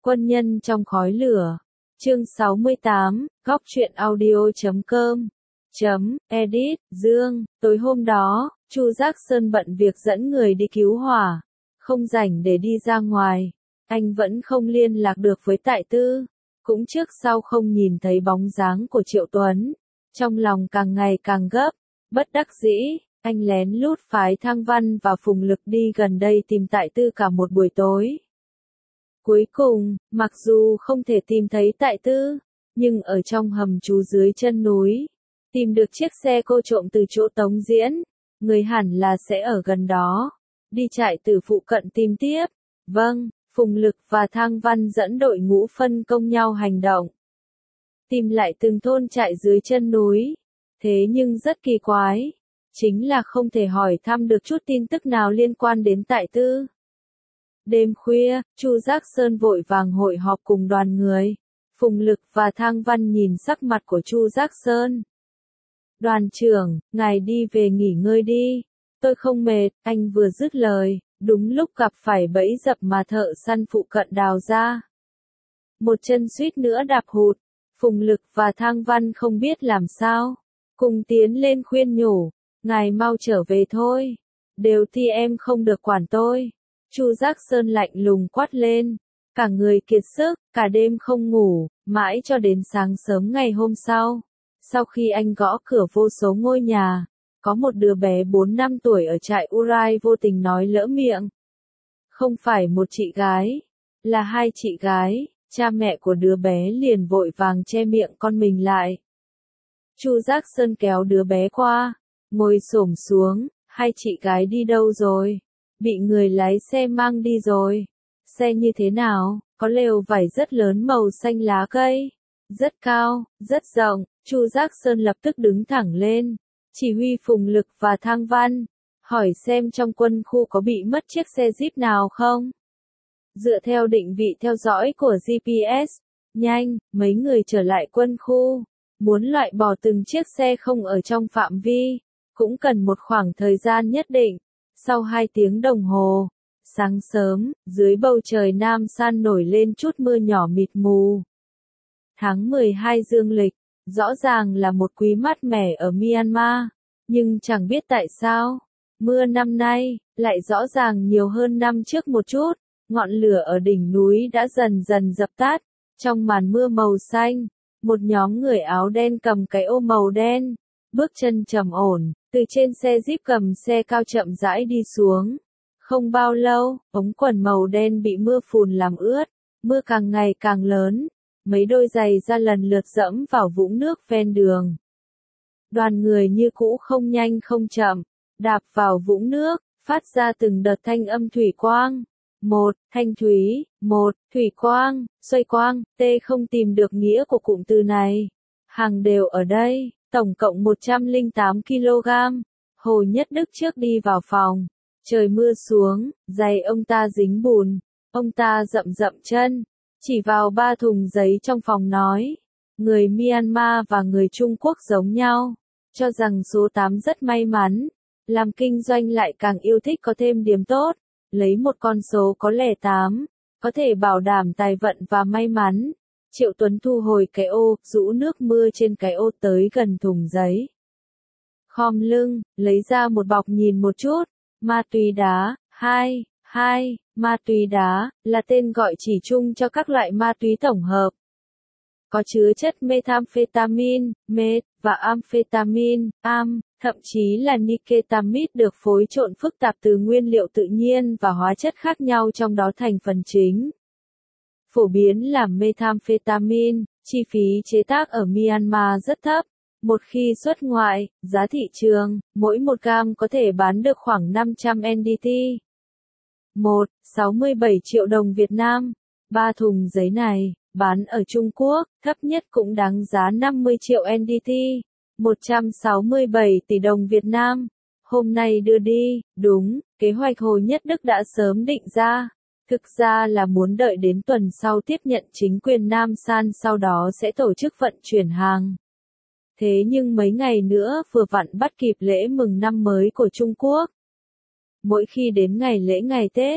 Quân nhân trong khói lửa. Chương 68, góc truyện audio.com. Edit, Dương, tối hôm đó, Chu Giác Sơn bận việc dẫn người đi cứu hỏa, không rảnh để đi ra ngoài. Anh vẫn không liên lạc được với Tại Tư, cũng trước sau không nhìn thấy bóng dáng của Triệu Tuấn. Trong lòng càng ngày càng gấp, bất đắc dĩ, anh lén lút phái Thang Văn và Phùng Lực đi gần đây tìm Tại Tư cả một buổi tối. Cuối cùng, mặc dù không thể tìm thấy Tại Tư, nhưng ở trong hầm trú dưới chân núi, tìm được chiếc xe cô trộm từ chỗ Tống Diễn, người hẳn là sẽ ở gần đó. Đi trại tử phụ cận tìm tiếp. Vâng, Phùng Lực và Thang Văn dẫn đội ngũ phân công nhau hành động. Tìm lại từng thôn trại dưới chân núi. Thế nhưng rất kỳ quái, chính là không thể hỏi thăm được chút tin tức nào liên quan đến Tại Tư. Đêm khuya, Chu Giác Sơn vội vàng hội họp cùng đoàn người. Phùng Lực và Thang Văn nhìn sắc mặt của Chu Giác Sơn. Đoàn trưởng, ngài đi về nghỉ ngơi đi. Tôi không mệt, anh vừa dứt lời, đúng lúc gặp phải bẫy dập mà thợ săn phụ cận đào ra. Một chân suýt nữa đạp hụt. Phùng Lực và Thang Văn không biết làm sao, cùng tiến lên khuyên nhủ, ngài mau trở về thôi. Đều thì em không được quản tôi. Chu Giác Sơn lạnh lùng quát lên, cả người kiệt sức, cả đêm không ngủ, mãi cho đến sáng sớm ngày hôm sau. Sau khi anh gõ cửa vô số ngôi nhà, có một đứa bé 4 năm tuổi ở trại Urai vô tình nói lỡ miệng. Không phải một chị gái, là hai chị gái. Cha mẹ của đứa bé liền vội vàng che miệng con mình lại. Chu Giác Sơn kéo đứa bé qua, ngồi xổm xuống, hai chị gái đi đâu rồi? Bị người lái xe mang đi rồi. Xe như thế nào? Có lều vải rất lớn màu xanh lá cây, rất cao, rất rộng. Chu Giác Sơn lập tức đứng thẳng lên, chỉ huy Phùng Lực và Thang Văn, hỏi xem trong quân khu có bị mất chiếc xe Jeep nào không? Dựa theo định vị theo dõi của GPS, nhanh, mấy người trở lại quân khu, muốn loại bỏ từng chiếc xe không ở trong phạm vi, cũng cần một khoảng thời gian nhất định. Sau 2 tiếng đồng hồ, sáng sớm, dưới bầu trời Nam San nổi lên chút mưa nhỏ mịt mù. Tháng 12 dương lịch, rõ ràng là một quý mát mẻ ở Myanmar, nhưng chẳng biết tại sao, mưa năm nay lại rõ ràng nhiều hơn năm trước một chút. Ngọn lửa ở đỉnh núi đã dần dần dập tắt. Trong màn mưa màu xanh, một nhóm người áo đen cầm cái ô màu đen, bước chân trầm ổn, từ trên xe Jeep cầm xe cao chậm rãi đi xuống. Không bao lâu, ống quần màu đen bị mưa phùn làm ướt, mưa càng ngày càng lớn, mấy đôi giày ra lần lượt dẫm vào vũng nước ven đường. Đoàn người như cũ không nhanh không chậm, đạp vào vũng nước, phát ra từng đợt thanh âm thủy quang. Một, thanh thúy, một, thủy quang, xoay quang, không tìm được nghĩa của cụm từ này. Hàng đều ở đây, tổng cộng 108 kg. Hồ Nhất Đức trước đi vào phòng. Trời mưa xuống, giày ông ta dính bùn. Ông ta rậm rậm chân, chỉ vào 3 thùng giấy trong phòng nói. Người Myanmar và người Trung Quốc giống nhau, cho rằng số 8 rất may mắn. Làm kinh doanh lại càng yêu thích có thêm điểm tốt. Lấy một con số có lẻ 8, có thể bảo đảm tài vận và may mắn. Triệu Tuấn thu hồi cái ô, rũ nước mưa trên cái ô tới gần thùng giấy. Khom lưng, lấy ra một bọc nhìn một chút. Ma túy đá, ma túy đá, là tên gọi chỉ chung cho các loại ma túy tổng hợp. Có chứa chất methamphetamine, meth, và amphetamine, thậm chí là niketamide được phối trộn phức tạp từ nguyên liệu tự nhiên và hóa chất khác nhau trong đó thành phần chính. Phổ biến là methamphetamine, chi phí chế tác ở Myanmar rất thấp. Một khi xuất ngoại, giá thị trường, mỗi 1 gam có thể bán được khoảng 500 NDT. 67 triệu đồng Việt Nam. 3 thùng giấy này, bán ở Trung Quốc, thấp nhất cũng đáng giá 50 triệu NDT. 167 tỷ đồng Việt Nam. Hôm nay đưa đi, đúng, kế hoạch Hồ Nhất Đức đã sớm định ra. Thực ra là muốn đợi đến tuần sau tiếp nhận chính quyền Nam San sau đó sẽ tổ chức vận chuyển hàng. Thế nhưng mấy ngày nữa vừa vặn bắt kịp lễ mừng năm mới của Trung Quốc. Mỗi khi đến ngày lễ ngày Tết,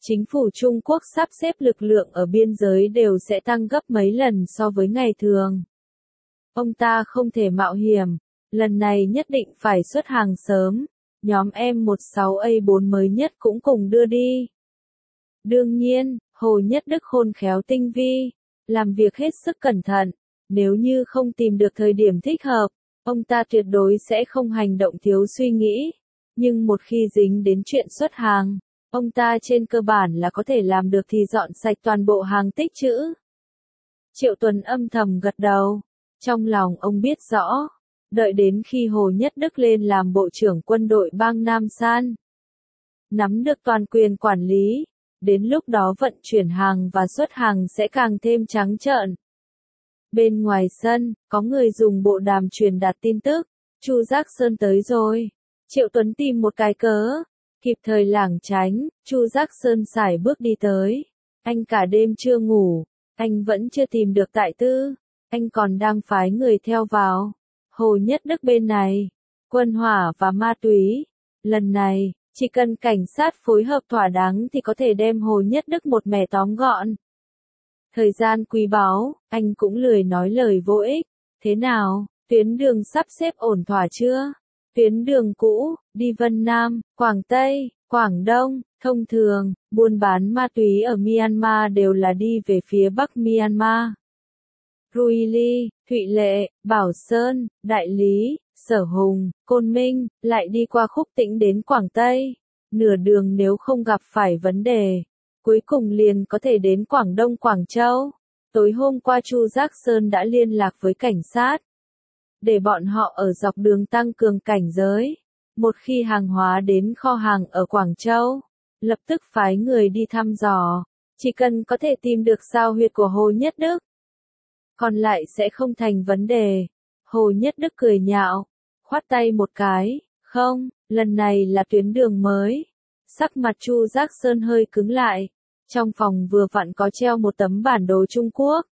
Chính phủ Trung Quốc sắp xếp lực lượng ở biên giới đều sẽ tăng gấp mấy lần so với ngày thường. Ông ta không thể mạo hiểm, lần này nhất định phải xuất hàng sớm, nhóm M16A4 mới nhất cũng cùng đưa đi. Đương nhiên, Hồ Nhất Đức khôn khéo tinh vi, làm việc hết sức cẩn thận, nếu như không tìm được thời điểm thích hợp, ông ta tuyệt đối sẽ không hành động thiếu suy nghĩ, nhưng một khi dính đến chuyện xuất hàng, ông ta trên cơ bản là có thể làm được thì dọn sạch toàn bộ hàng tích trữ. Triệu Tuấn âm thầm gật đầu, trong lòng ông biết rõ, đợi đến khi Hồ Nhất Đức lên làm bộ trưởng quân đội bang Nam San, nắm được toàn quyền quản lý, đến lúc đó vận chuyển hàng và xuất hàng sẽ càng thêm trắng trợn. Bên ngoài sân, có người dùng bộ đàm truyền đạt tin tức, Chu Giác Sơn tới rồi. Triệu Tuấn tìm một cái cớ, kịp thời lảng tránh, Chu Giác Sơn sải bước đi tới. Anh cả đêm chưa ngủ, anh vẫn chưa tìm được Tại Tư, anh còn đang phái người theo vào. Hồ Nhất Đức bên này, quân hỏa và ma túy. Lần này, chỉ cần cảnh sát phối hợp thỏa đáng thì có thể đem Hồ Nhất Đức một mẻ tóm gọn. Thời gian quý báu, anh cũng lười nói lời vô ích. Thế nào, tuyến đường sắp xếp ổn thỏa chưa? Tuyến đường cũ, đi Vân Nam, Quảng Tây, Quảng Đông, thông thường, buôn bán ma túy ở Myanmar đều là đi về phía Bắc Myanmar. Ruili, Thụy Lệ, Bảo Sơn, Đại Lý, Sở Hùng, Côn Minh, lại đi qua Khúc Tĩnh đến Quảng Tây. Nửa đường nếu không gặp phải vấn đề, cuối cùng liền có thể đến Quảng Đông Quảng Châu. Tối hôm qua Chu Giác Sơn đã liên lạc với cảnh sát, để bọn họ ở dọc đường tăng cường cảnh giới. Một khi hàng hóa đến kho hàng ở Quảng Châu, lập tức phái người đi thăm dò, chỉ cần có thể tìm được sao huyệt của Hồ Nhất Đức, còn lại sẽ không thành vấn đề. Hồ Nhất Đức cười nhạo, khoát tay một cái, không, lần này là tuyến đường mới. Sắc mặt Chu Giác Sơn hơi cứng lại, trong phòng vừa vặn có treo một tấm bản đồ Trung Quốc.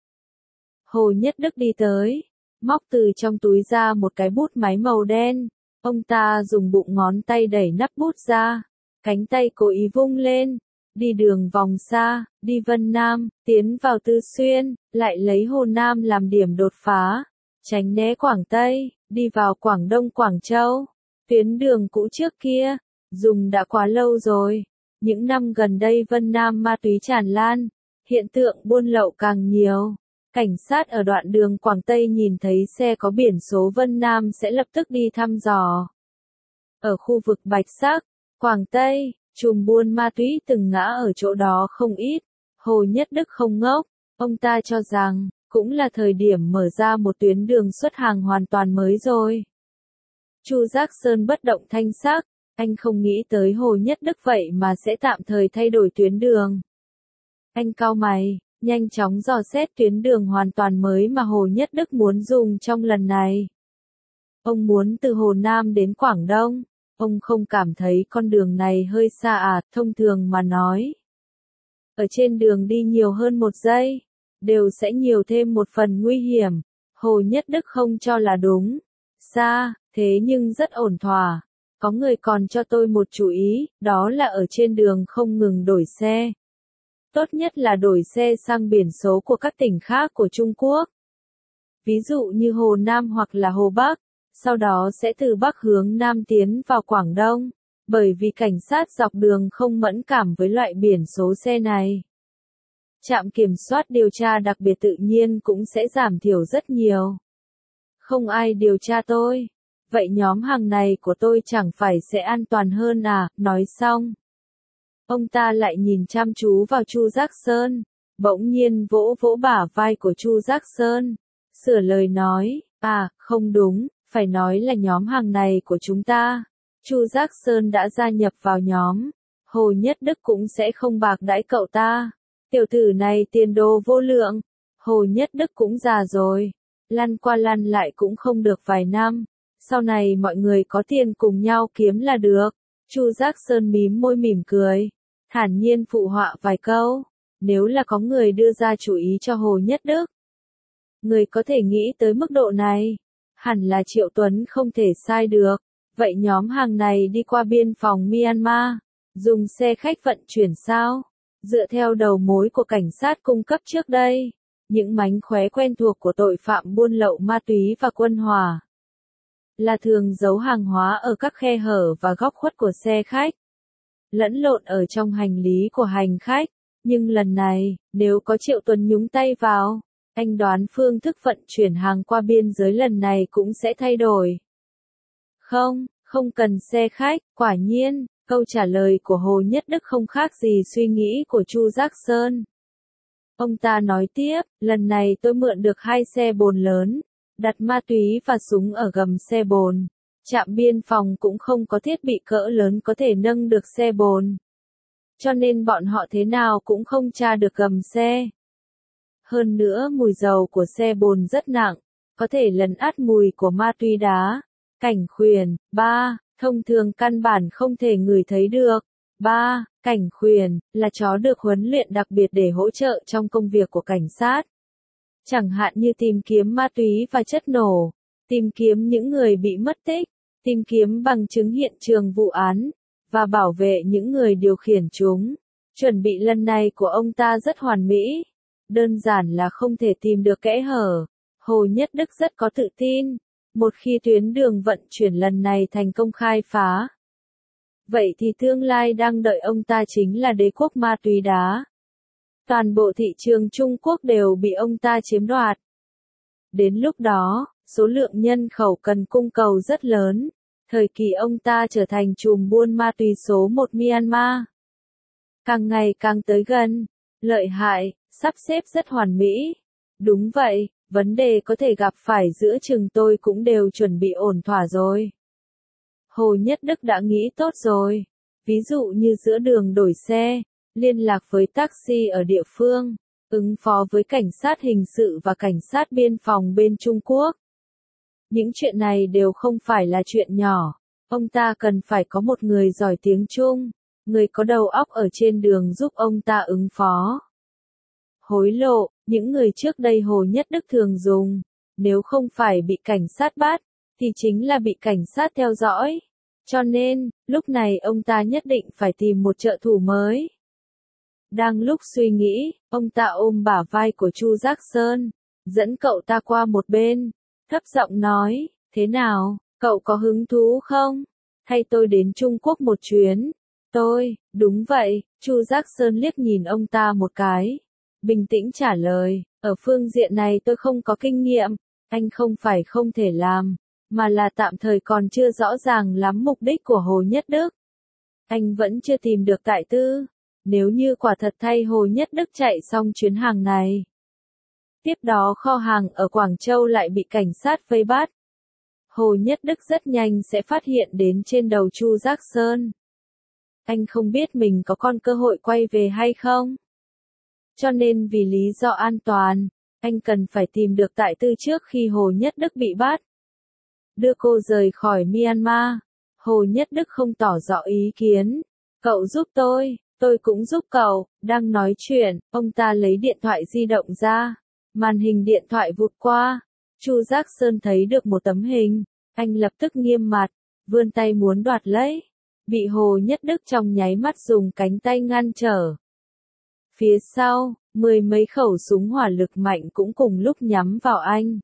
Hồ Nhất Đức đi tới, móc từ trong túi ra một cái bút máy màu đen, ông ta dùng bụng ngón tay đẩy nắp bút ra, cánh tay cố ý vung lên, đi đường vòng xa, đi Vân Nam, tiến vào Tư Xuyên, lại lấy Hồ Nam làm điểm đột phá, tránh né Quảng Tây, đi vào Quảng Đông Quảng Châu. Tuyến đường cũ trước kia, dùng đã quá lâu rồi. Những năm gần đây Vân Nam ma túy tràn lan, hiện tượng buôn lậu càng nhiều. Cảnh sát ở đoạn đường Quảng Tây nhìn thấy xe có biển số Vân Nam sẽ lập tức đi thăm dò. Ở khu vực Bạch Sắc, Quảng Tây, chùm buôn ma túy từng ngã ở chỗ đó không ít. Hồ Nhất Đức không ngốc, ông ta cho rằng, cũng là thời điểm mở ra một tuyến đường xuất hàng hoàn toàn mới rồi. Chu Giác Sơn bất động thanh sắc, anh không nghĩ tới Hồ Nhất Đức vậy mà sẽ tạm thời thay đổi tuyến đường. Anh cau mày, nhanh chóng dò xét tuyến đường hoàn toàn mới mà Hồ Nhất Đức muốn dùng trong lần này. Ông muốn từ Hồ Nam đến Quảng Đông, ông không cảm thấy con đường này hơi xa à, thông thường mà nói. Ở trên đường đi nhiều hơn một giây, đều sẽ nhiều thêm một phần nguy hiểm. Hồ Nhất Đức không cho là đúng. Xa, thế nhưng rất ổn thỏa. Có người còn cho tôi một chú ý, đó là ở trên đường không ngừng đổi xe. Tốt nhất là đổi xe sang biển số của các tỉnh khác của Trung Quốc. Ví dụ như Hồ Nam hoặc là Hồ Bắc, sau đó sẽ từ Bắc hướng Nam tiến vào Quảng Đông, bởi vì cảnh sát dọc đường không mẫn cảm với loại biển số xe này. Trạm kiểm soát điều tra đặc biệt tự nhiên cũng sẽ giảm thiểu rất nhiều. Không ai điều tra tôi. Vậy nhóm hàng này của tôi chẳng phải sẽ an toàn hơn à, nói xong. Ông ta lại nhìn chăm chú vào Chu Giác Sơn, bỗng nhiên vỗ vỗ bả vai của Chu Giác Sơn, sửa lời nói, à, không đúng, phải nói là nhóm hàng này của chúng ta. Chu Giác Sơn đã gia nhập vào nhóm, Hồ Nhất Đức cũng sẽ không bạc đãi cậu ta. Tiểu tử này tiền đồ vô lượng, Hồ Nhất Đức cũng già rồi, lăn qua lăn lại cũng không được vài năm. Sau này mọi người có tiền cùng nhau kiếm là được. Chu Giác Sơn mím môi mỉm cười, thản nhiên phụ họa vài câu. Nếu là có người đưa ra chủ ý cho Hồ Nhất Đức, người có thể nghĩ tới mức độ này, hẳn là Triệu Tuấn không thể sai được. Vậy nhóm hàng này đi qua biên phòng Myanmar, dùng xe khách vận chuyển sao? Dựa theo đầu mối của cảnh sát cung cấp trước đây, những mánh khóe quen thuộc của tội phạm buôn lậu ma túy và quân hỏa là thường giấu hàng hóa ở các khe hở và góc khuất của xe khách, lẫn lộn ở trong hành lý của hành khách. Nhưng lần này, nếu có Triệu Tuấn nhúng tay vào, anh đoán phương thức vận chuyển hàng qua biên giới lần này cũng sẽ thay đổi. Không cần xe khách, quả nhiên, câu trả lời của Hồ Nhất Đức không khác gì suy nghĩ của Chu Giác Sơn. Ông ta nói tiếp, lần này tôi mượn được 2 xe bồn lớn, đặt ma túy và súng ở gầm xe bồn. Trạm biên phòng cũng không có thiết bị cỡ lớn có thể nâng được xe bồn. Cho nên bọn họ thế nào cũng không tra được gầm xe. Hơn nữa mùi dầu của xe bồn rất nặng, có thể lấn át mùi của ma túy đá. Cảnh khuyển, 3, thông thường căn bản không thể ngửi thấy được. 3. Cảnh khuyển, là chó được huấn luyện đặc biệt để hỗ trợ trong công việc của cảnh sát. Chẳng hạn như tìm kiếm ma túy và chất nổ, tìm kiếm những người bị mất tích, tìm kiếm bằng chứng hiện trường vụ án, và bảo vệ những người điều khiển chúng. Chuẩn bị lần này của ông ta rất hoàn mỹ, đơn giản là không thể tìm được kẽ hở. Hồ Nhất Đức rất có tự tin, một khi tuyến đường vận chuyển lần này thành công khai phá, vậy thì tương lai đang đợi ông ta chính là đế quốc ma túy đá. Toàn bộ thị trường Trung Quốc đều bị ông ta chiếm đoạt. Đến lúc đó, số lượng nhân khẩu cần cung cầu rất lớn. Thời kỳ ông ta trở thành trùm buôn ma túy số 1 Myanmar. Càng ngày càng tới gần, lợi hại, sắp xếp rất hoàn mỹ. Đúng vậy, vấn đề có thể gặp phải giữa chừng tôi cũng đều chuẩn bị ổn thỏa rồi. Hồ Nhất Đức đã nghĩ tốt rồi. Ví dụ như giữa đường đổi xe, liên lạc với taxi ở địa phương, ứng phó với cảnh sát hình sự và cảnh sát biên phòng bên Trung Quốc. Những chuyện này đều không phải là chuyện nhỏ. Ông ta cần phải có một người giỏi tiếng Trung, người có đầu óc ở trên đường giúp ông ta ứng phó. Hối lộ, những người trước đây Hồ Nhất Đức thường dùng, nếu không phải bị cảnh sát bắt, thì chính là bị cảnh sát theo dõi. Cho nên, lúc này ông ta nhất định phải tìm một trợ thủ mới. Đang lúc suy nghĩ, ông ta ôm bả vai của Chu Giác Sơn, dẫn cậu ta qua một bên, thấp giọng nói, thế nào, cậu có hứng thú không? Hay tôi đến Trung Quốc một chuyến? Đúng vậy, Chu Giác Sơn liếc nhìn ông ta một cái, bình tĩnh trả lời, ở phương diện này tôi không có kinh nghiệm, anh không phải không thể làm, mà là tạm thời còn chưa rõ ràng lắm mục đích của Hồ Nhất Đức. Anh vẫn chưa tìm được tại tư. Nếu như quả thật thay Hồ Nhất Đức chạy xong chuyến hàng này, tiếp đó kho hàng ở Quảng Châu lại bị cảnh sát vây bắt, Hồ Nhất Đức rất nhanh sẽ phát hiện đến trên đầu Chu Giác Sơn. Anh không biết mình có còn cơ hội quay về hay không. Cho nên vì lý do an toàn, anh cần phải tìm được tại tư trước khi Hồ Nhất Đức bị bắt. Đưa cô rời khỏi Myanmar, Hồ Nhất Đức không tỏ rõ ý kiến. Cậu giúp tôi cũng giúp cậu. Đang nói chuyện, ông ta lấy điện thoại di động ra. Màn hình điện thoại vụt qua. Chu Giác Sơn thấy được một tấm hình. Anh lập tức nghiêm mặt, vươn tay muốn đoạt lấy. Bị Hồ Nhất Đức trong nháy mắt dùng cánh tay ngăn trở. Phía sau, 10 mấy khẩu súng hỏa lực mạnh cũng cùng lúc nhắm vào anh.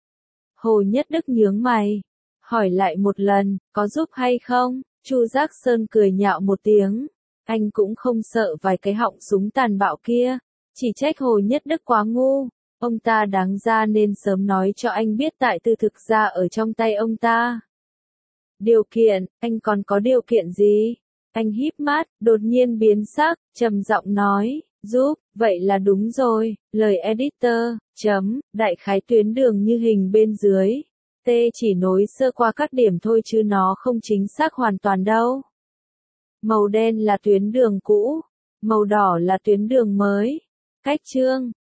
Hồ Nhất Đức nhướng mày, hỏi lại một lần, có giúp hay không? Chu Giác Sơn cười nhạo một tiếng. Anh cũng không sợ vài cái họng súng tàn bạo kia. Chỉ trách Hồ Nhất Đức quá ngu. Ông ta đáng ra nên sớm nói cho anh biết tại tư thực ra ở trong tay ông ta. Điều kiện, anh còn có điều kiện gì? Anh híp mắt, đột nhiên biến sắc, trầm giọng nói, giúp, vậy là đúng rồi, lời editor, đại khái tuyến đường như hình bên dưới. T chỉ nối sơ qua các điểm thôi chứ nó không chính xác hoàn toàn đâu. Màu đen là tuyến đường cũ, màu đỏ là tuyến đường mới. Cách chương